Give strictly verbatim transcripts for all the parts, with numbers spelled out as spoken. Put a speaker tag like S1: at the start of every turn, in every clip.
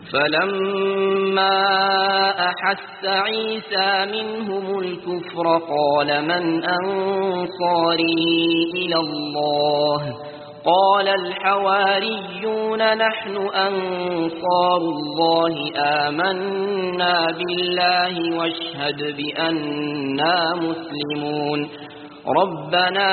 S1: فلما أحس عيسى منهم الكفر قال من أنصاري إلى الله قال الحواريون نحن أنصار الله آمنا بالله واشهد بأننا مسلمون ربنا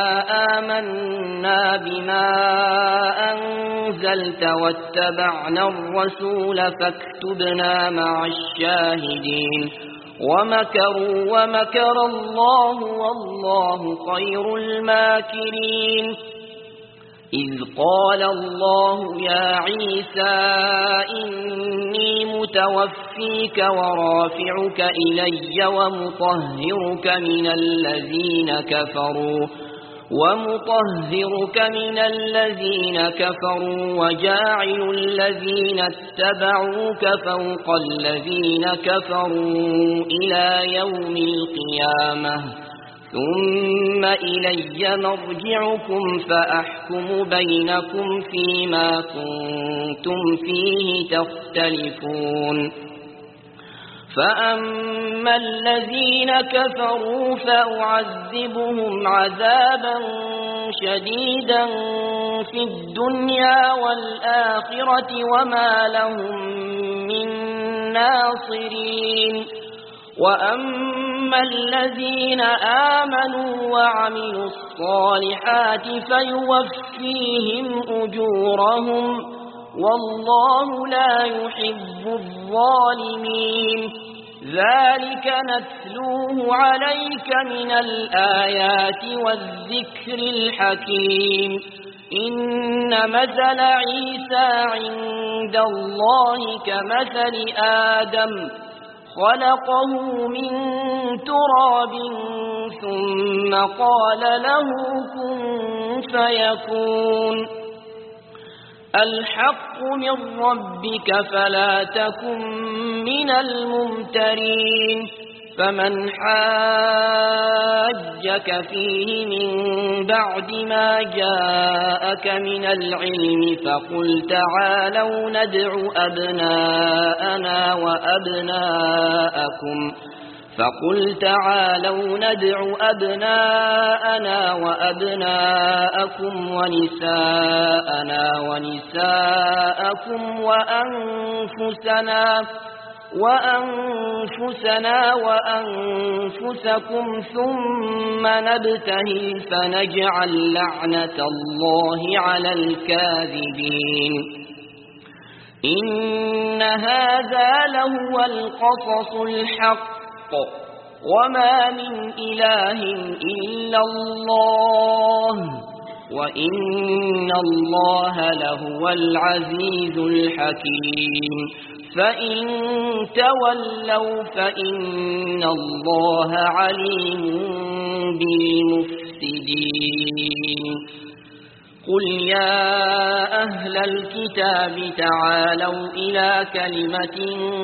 S1: آمنا بما أنزلت واتبعنا الرسول فاكتبنا مع الشاهدين ومكروا ومكر الله والله خير الماكرين إذ قال الله يا عيسى إني متوفيك ورافعك إلي ومطهرك من الذين كفروا ومطهرك من الذين كفروا وجاعل الذين اتبعوك فوق الذين كفروا إلى يوم القيامة ثم إلي مرجعكم فأحكم بينكم فيما كنتم فيه تختلفون فأما الذين كفروا فأعذبهم عذابا شديدا في الدنيا والآخرة وما لهم من ناصرين وأما الذين آمنوا وعملوا الصالحات فيوفيهم أجورهم والله لا يحب الظالمين ذلك نتلوه عليك من الآيات والذكر الحكيم إن مثل عيسى عند الله كمثل آدم خلقه من تراب ثم قال له كن فيكون الحق من ربك فلا تكن من الممترين فمن حاجك فيه من بعد ما جاءك من العلم فقل تعالوا ندع أبناءنا وأبناءكم فقل تعالوا ندع أبناءنا وأبناءكم ونساءنا ونساءكم وأنفسنا وأنفسنا وأنفسكم ثم نبتهل فنجعل لعنة الله على الكاذبين إن هذا لهو القصص الحق وما من إله إلا الله وإن الله لهو العزيز الحكيم فإن تولوا فإن الله عليم بالمفسدين قل يا أهل الكتاب تعالوا إلى كلمة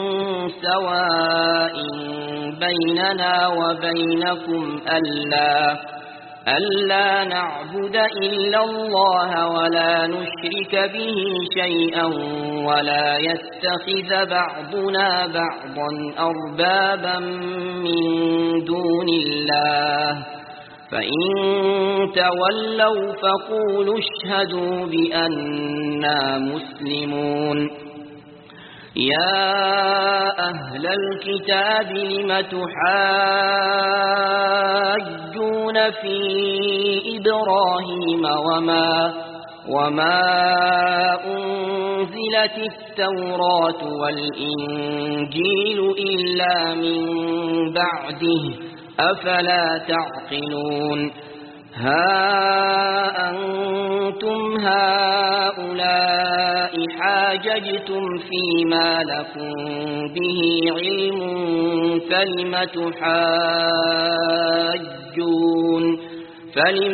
S1: سواء بيننا وبينكم ألا ألا نعبد إلا الله ولا نشرك به شيئا ولا يتخذ بعضنا بعضا أربابا من دون الله فإن تولوا فقولوا اشهدوا بأننا مسلمون يا أهل الكتاب لم تحاجون في إبراهيم وما وما أنزلت التوراة والإنجيل إلا من بعده أفلا تعقلون ها أنتم هؤلاء حاججتم فيما لكم به علم فلم تحاجون فلم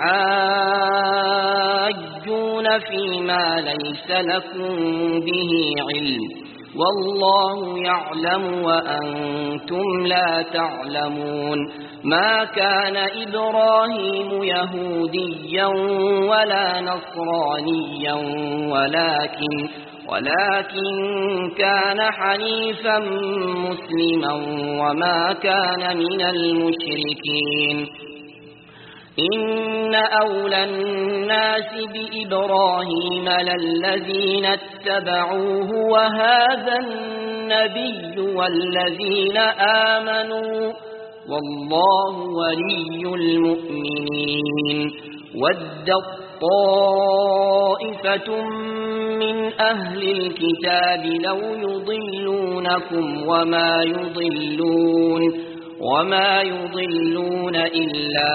S1: تحاجون فيما ليس لكم به علم والله يعلم وأنتم لا تعلمون ما كان إبراهيم يهوديا ولا نصرانيا ولكن ولكن كان حنيفا مسلما وما كان من المشركين إن أولى الناس بإبراهيم للذين اتبعوه وهذا النبي والذين آمنوا والله ولي المؤمنين ودت طائفة من أهل الكتاب لو يضلونكم وما يضلون وما يضلون إلا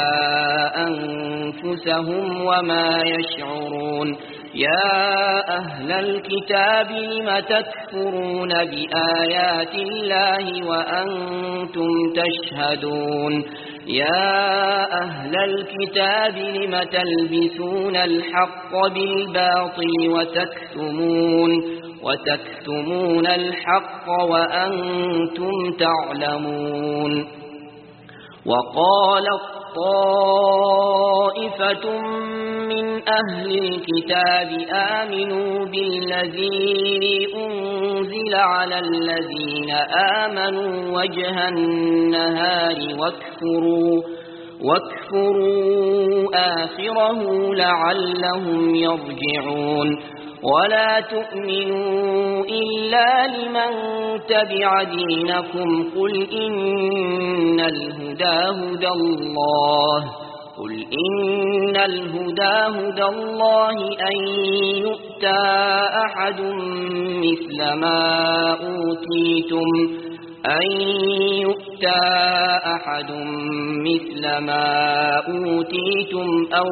S1: أنفسهم وما يشعرون يا أهل الكتاب لم تكفرون بآيات الله وأنتم تشهدون يا أهل الكتاب لم تلبسون الحق بالباطل وتكتمون وتكتمون الحق وأنتم تعلمون وقالت طائفة من أهل الكتاب آمنوا بالذي أنزل على الذين آمنوا وجه النهار واكفروا واكفروا آخره لعلهم يرجعون ولا تؤمنوا إلا لمن تبع دينكم قل إن الهدى هدى الله قل إن الهدى هدى الله أن يؤتى أحد مثل ما أوتيتم أن يؤتى أحد مثل ما أوتيتم أو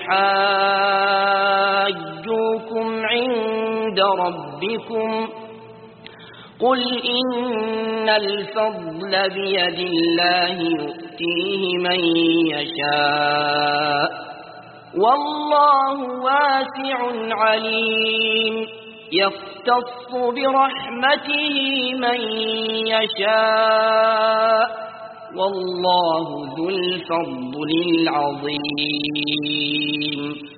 S1: يحاجوكم عند ربكم قل إن الفضل بيد الله يؤتيه من يشاء والله واسع عليم يختص برحمته من يشاء والله ذو الفضل العظيم